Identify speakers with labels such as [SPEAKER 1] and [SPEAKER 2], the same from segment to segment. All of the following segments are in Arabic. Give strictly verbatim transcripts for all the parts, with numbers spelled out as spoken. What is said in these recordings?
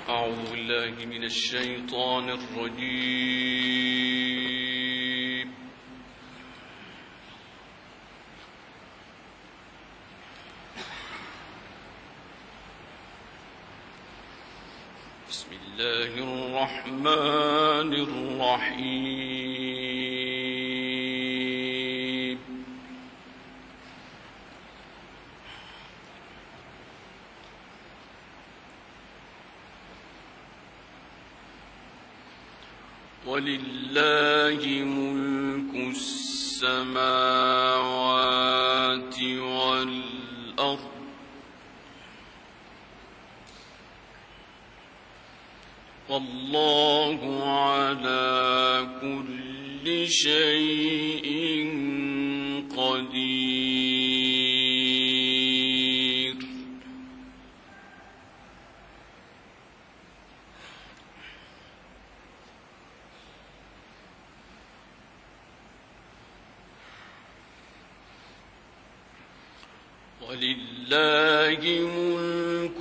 [SPEAKER 1] أعوذ بالله من الشيطان الرجيم. بسم الله الرحمن الرحيم. ولله ملك السماوات والأرض والله على كل شيء قدير. ولله ملك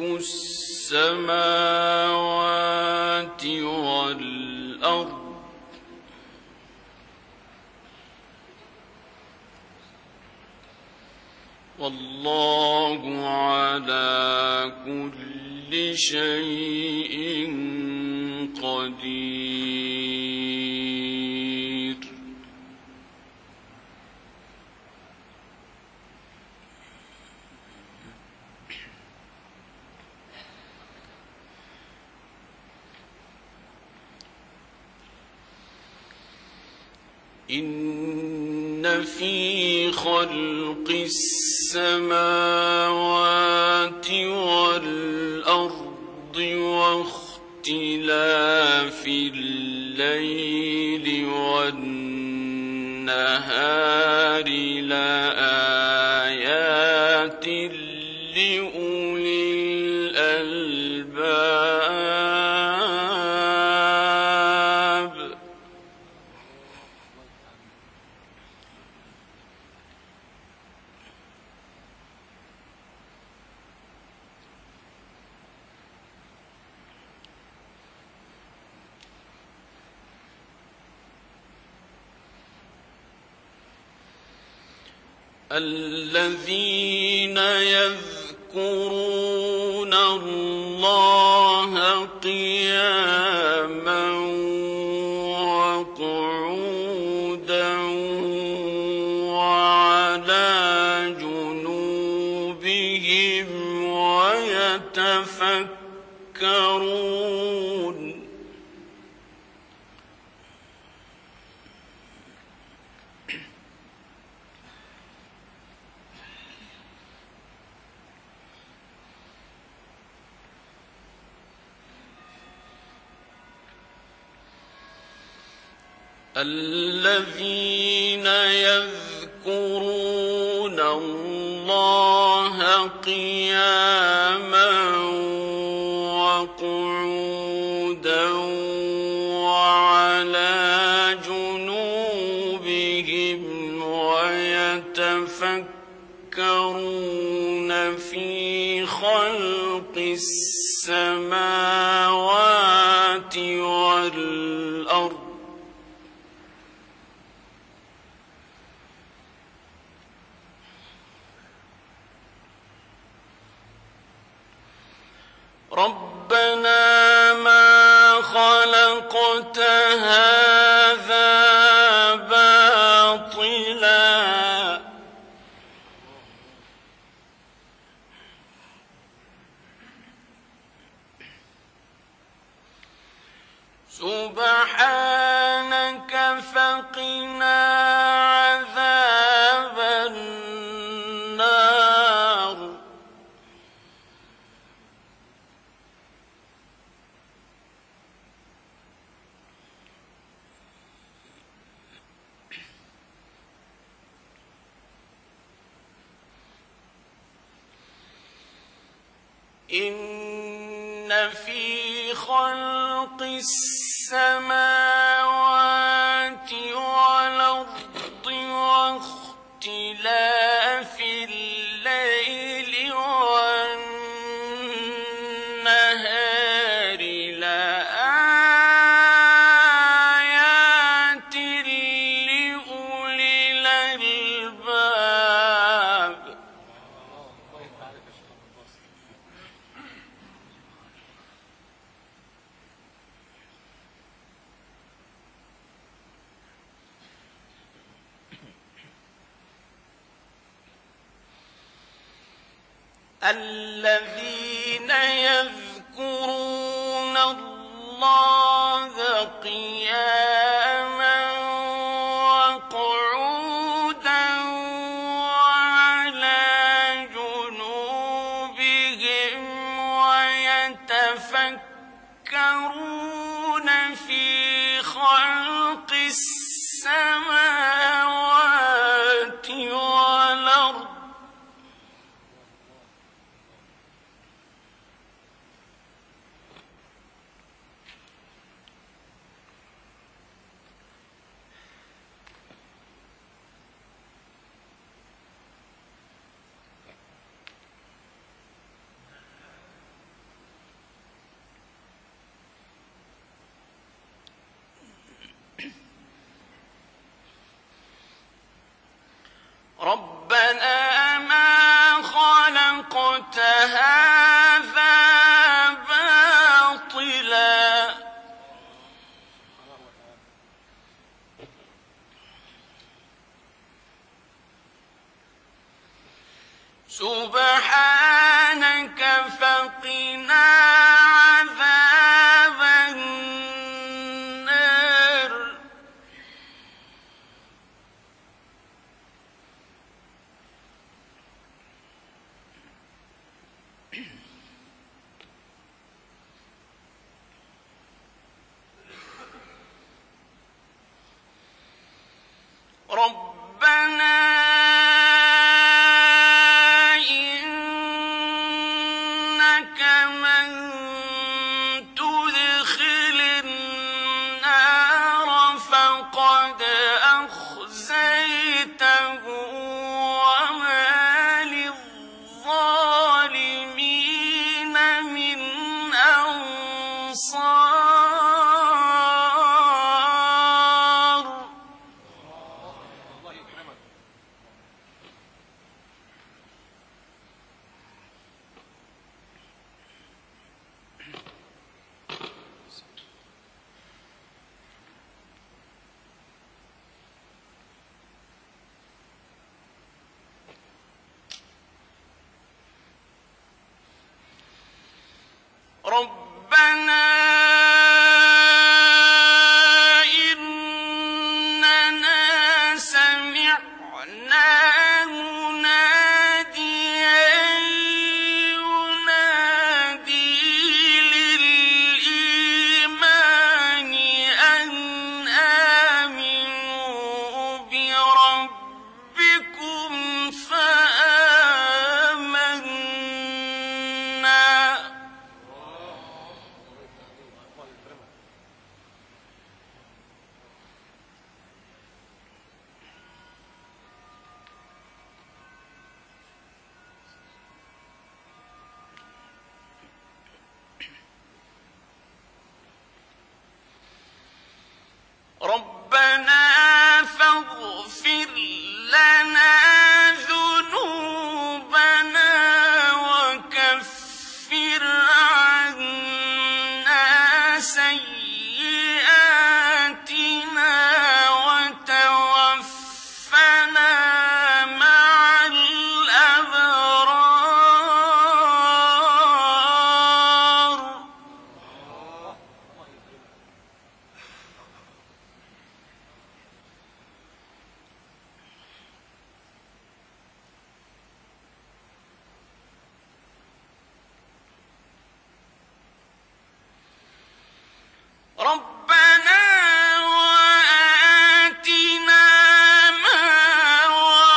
[SPEAKER 1] السماوات والأرض والله على كل شيء قدير. إن في خلق السماوات والأرض واختلاف الليل والنهار لآيات لأولي الألباب. الذين يذكرون الله قياما وقعودا وعلى جنوبهم ويتفكرون الذين يذكرون الله قياما وقعودا وعلى جنوبهم ويتفكرون في خلق السماوات والأرض ربنا ما خلقت هذا باطلا سبحانك فقنا عذاب النار. إن في خلق السماوات والأرض واختلاف الليل والنهار الذين يذكرون الله قياما وقعودا وعلى جنوبهم ويتفكرون في خلق السماوات والأرض ربنا ما خلقت هذا باطلا سبحانك فقنا عذاب النار ربنا إنك من تدخل النار فقد أخزيته وما للظالمين من أنصار ربنا إننا سمعنا مناديا ينادي للإيمان أن آمنوا بربكم فآمنا ربنا فاغفر لنا ذنوبنا وكفر عنا سيئاتنا وتوفنا مع الأبرار ربنا وآتنا ما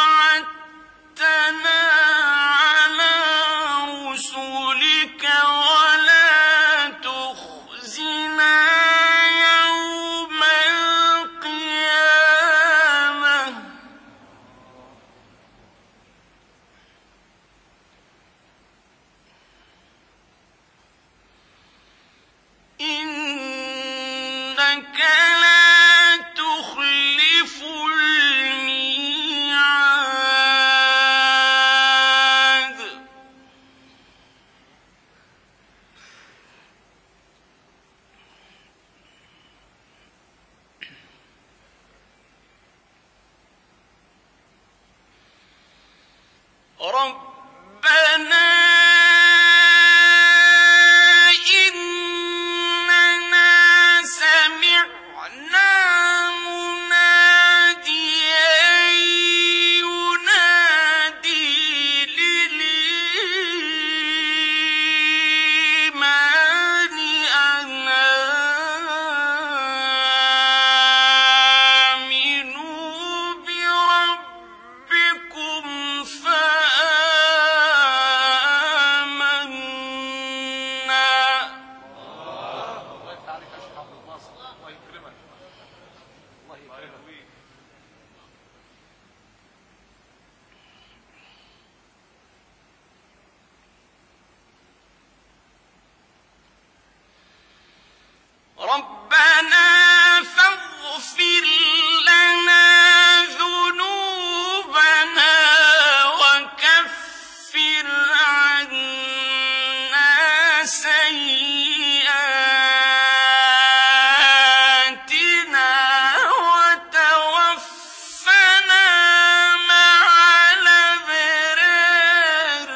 [SPEAKER 1] وعدتنا على رسلك ولا تخزنا يوم القيامة إنك لا تخلف الميعاد ربنا فاغفر لنا ذنوبنا وكفر عنا سيئاتنا وتوفنا مع الأبرار.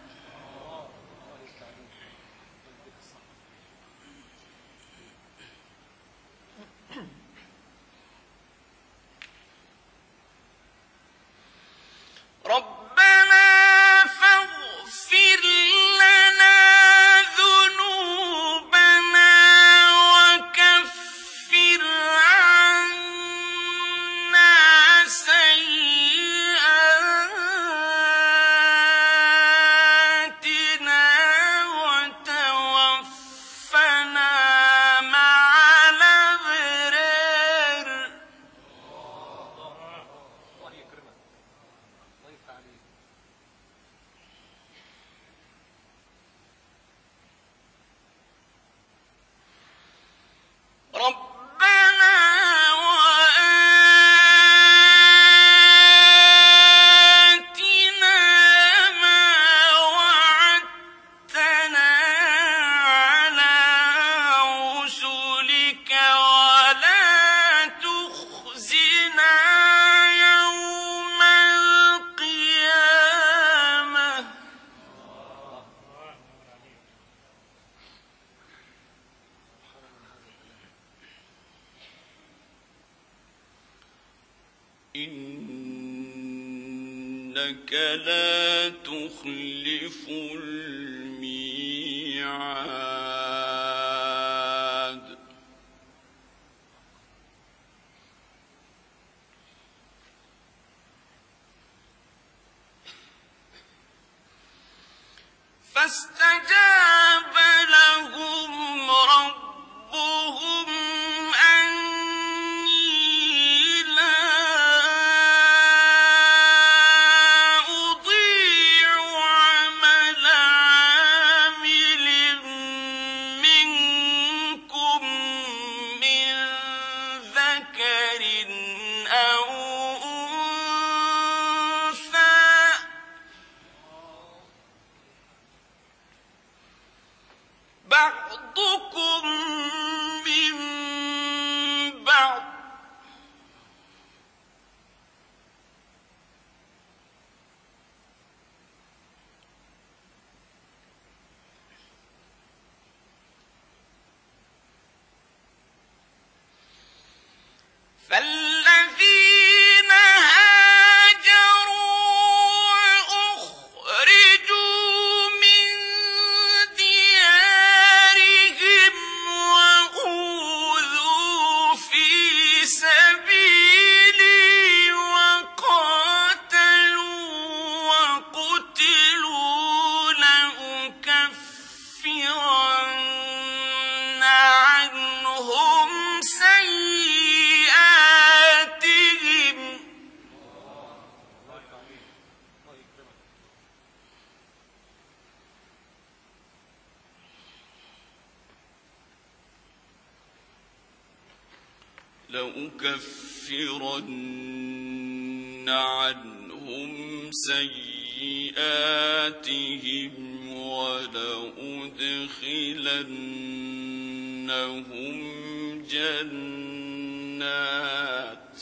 [SPEAKER 1] ربنا فاغفر لنا ذنوبنا وكفر عنا سيئاتنا وتوفنا مع الأبرار. ربنا وآتنا ما وعدتنا على رسلك ولا تخزنا يوم القيامة. إنك لا تخلف الميعاد. فاستجاب لهم ربهم أني لا أضيع عمل عامل منكم من ذكر أو أنثى بعضكم من بعض فالذين هاجروا وأخرجوا من ديارهم وأوذوا في سبيلي وقاتلوا وقتلوا لأكفرن عنهم سيئاتهم لأكفرن عنهم سيئاتهم ولأدخلنهم جنات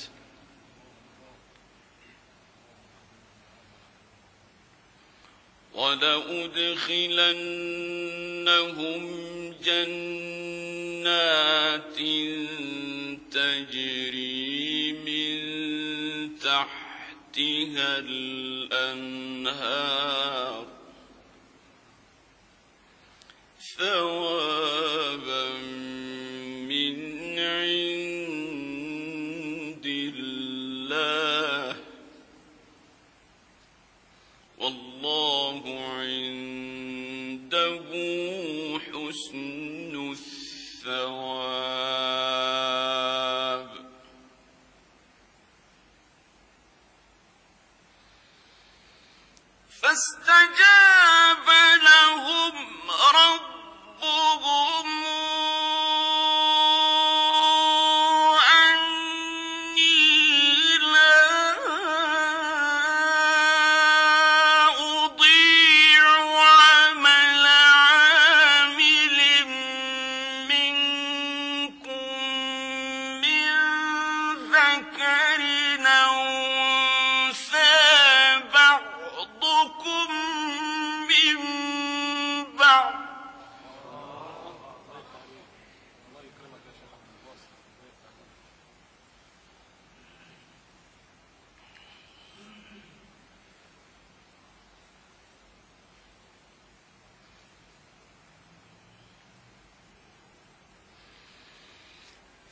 [SPEAKER 1] ولأدخلنهم جنات تجري من تحتها الأنهار ثوابا من عند الله والله عنده حسن الثواب. فاستجاب لهم ربهم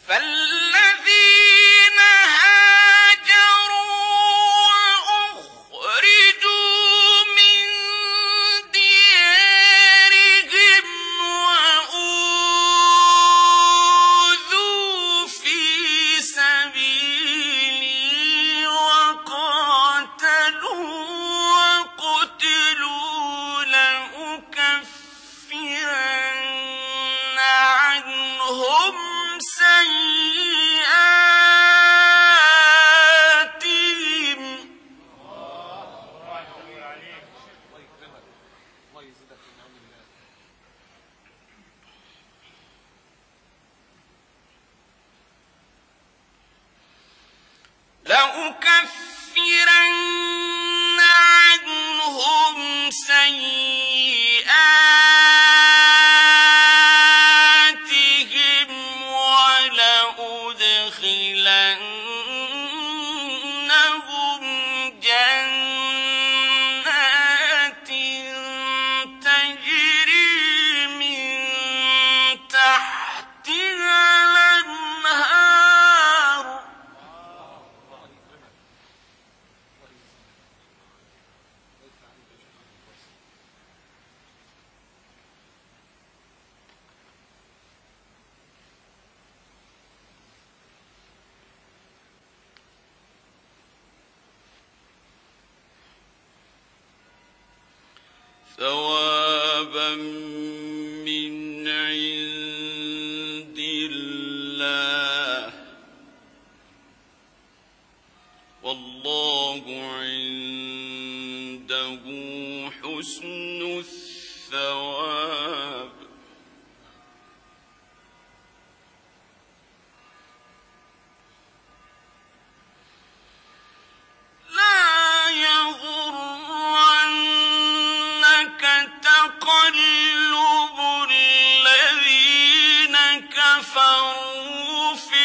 [SPEAKER 1] فالذين هاجروا وأخرجوا من ديارهم وأوذوا في سبيلي وقاتلوا وقتلوا لأكفرن عنهم سيئاتهم لأكفرن عنهم سيئاتهم ولأدخلنهم جنات تجري من تحتها الأنهار ثوابا من عند الله والله عنده حسن الثواب لا يغرنك تقلب الذين كفروا في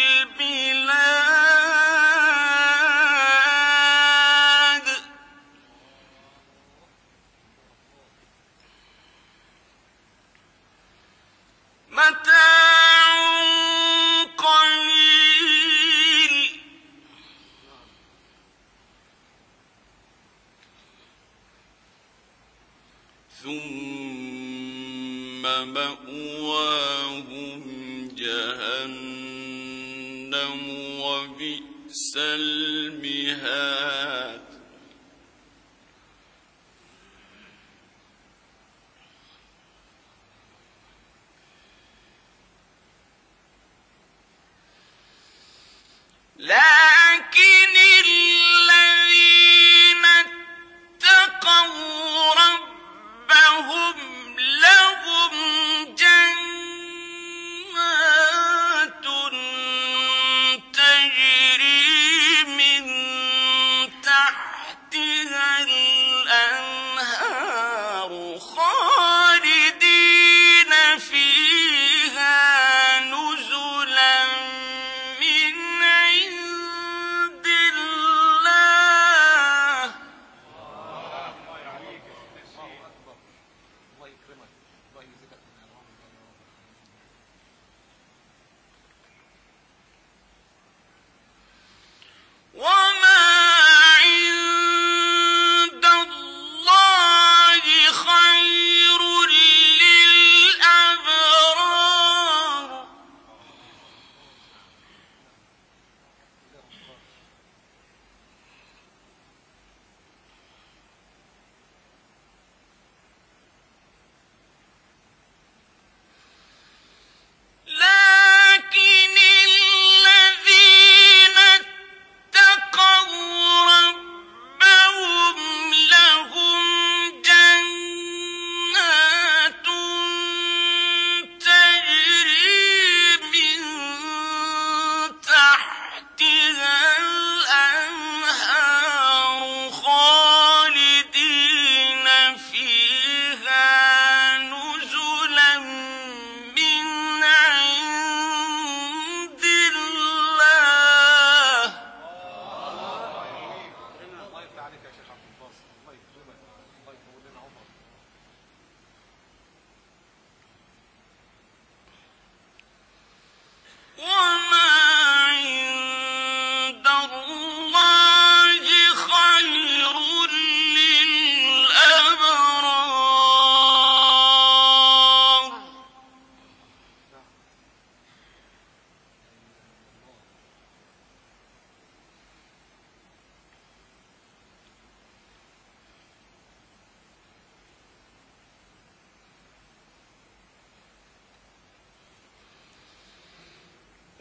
[SPEAKER 1] البلاد متاع قليل ثم مأواهم جهنم وبئس المهاد لكن الذين اتقوا ربهم لهم جنات تجري من تحتها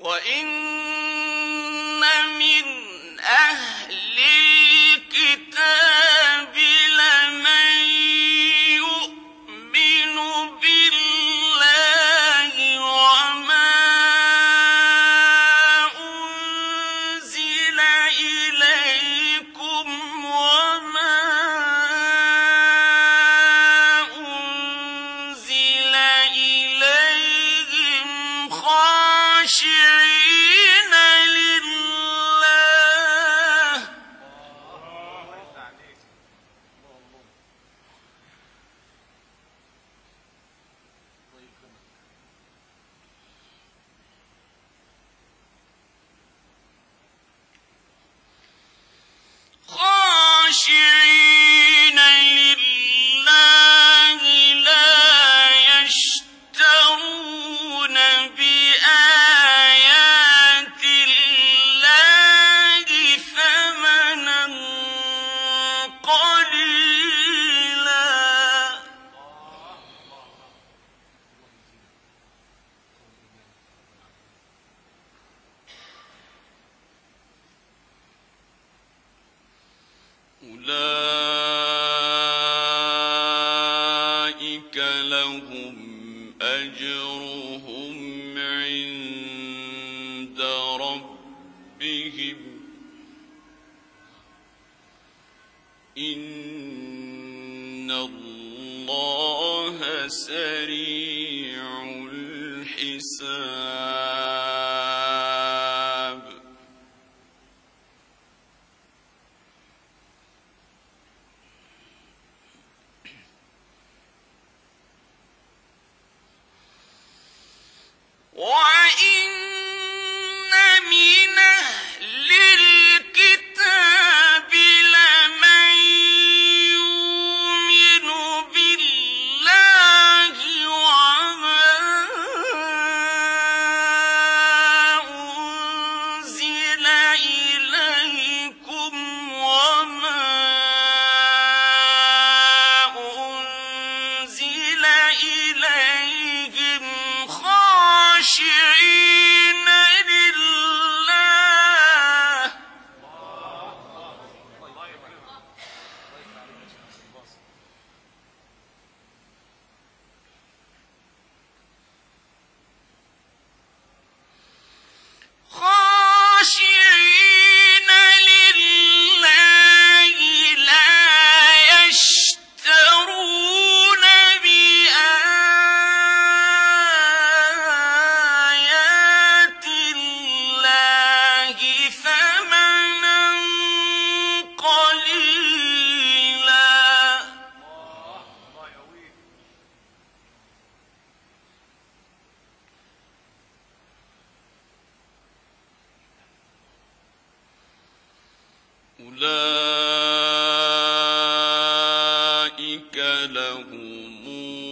[SPEAKER 1] وإن من أهل الكتاب لمن يؤمن بالله وما أنزل إليكم وما أنزل إليهم خاشعين لله خاشعين لله لا يشترون بآيات الله ثمنا قليلا أولئك لهم أجرهم عند ربهم إن الله سريع الحساب وإن من أهل الكتاب لمن يؤمن بالله وما أنزل إليكم وما أنزل إليهم خاشعين لله خاشعين لله لا يشترون بآيات الله ثمنا قليلا أولئك لهم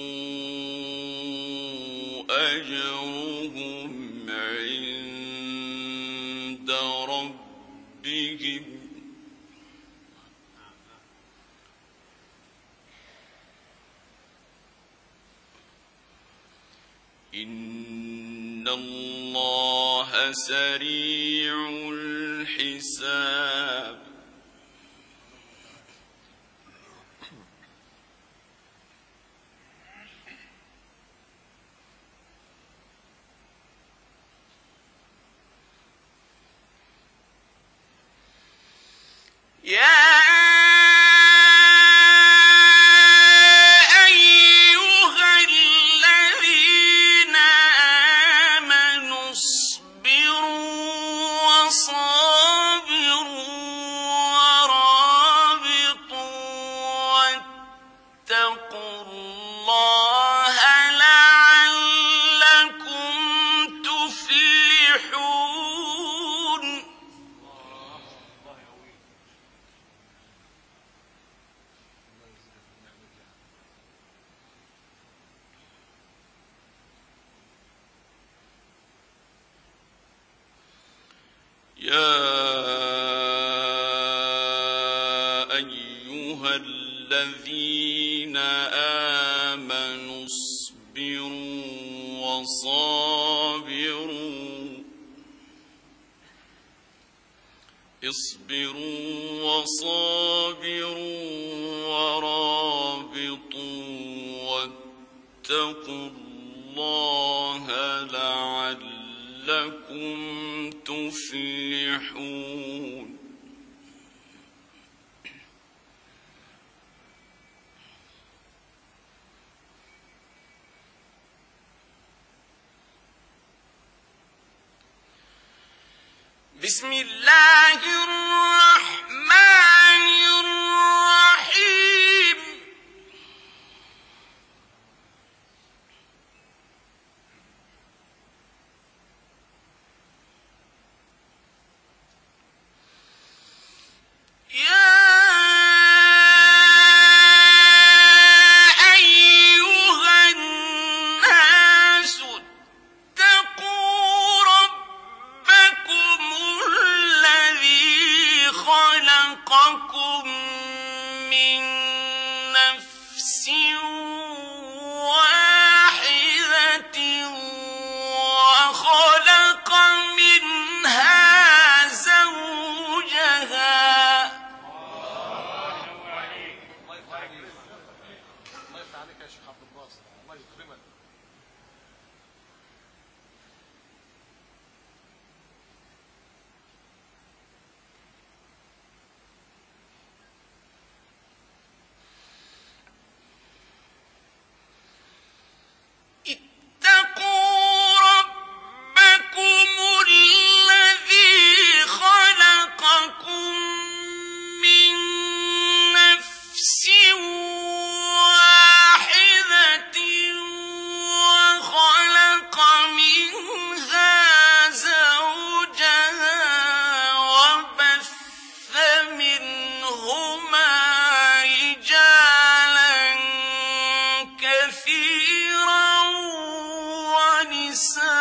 [SPEAKER 1] أجرهم عند ربهم إن الله سريع الحساب يا أيها الذين آمنوا اصبروا وصابروا ورابطوا واتقوا الله لعلكم تفلحون يا أيها الذين آمنوا اصبروا وصابروا اصبروا وصابروا ورابطوا واتقوا الله لعلكم تفلحون. بسم الله الرحمن الرحيم. يا النساء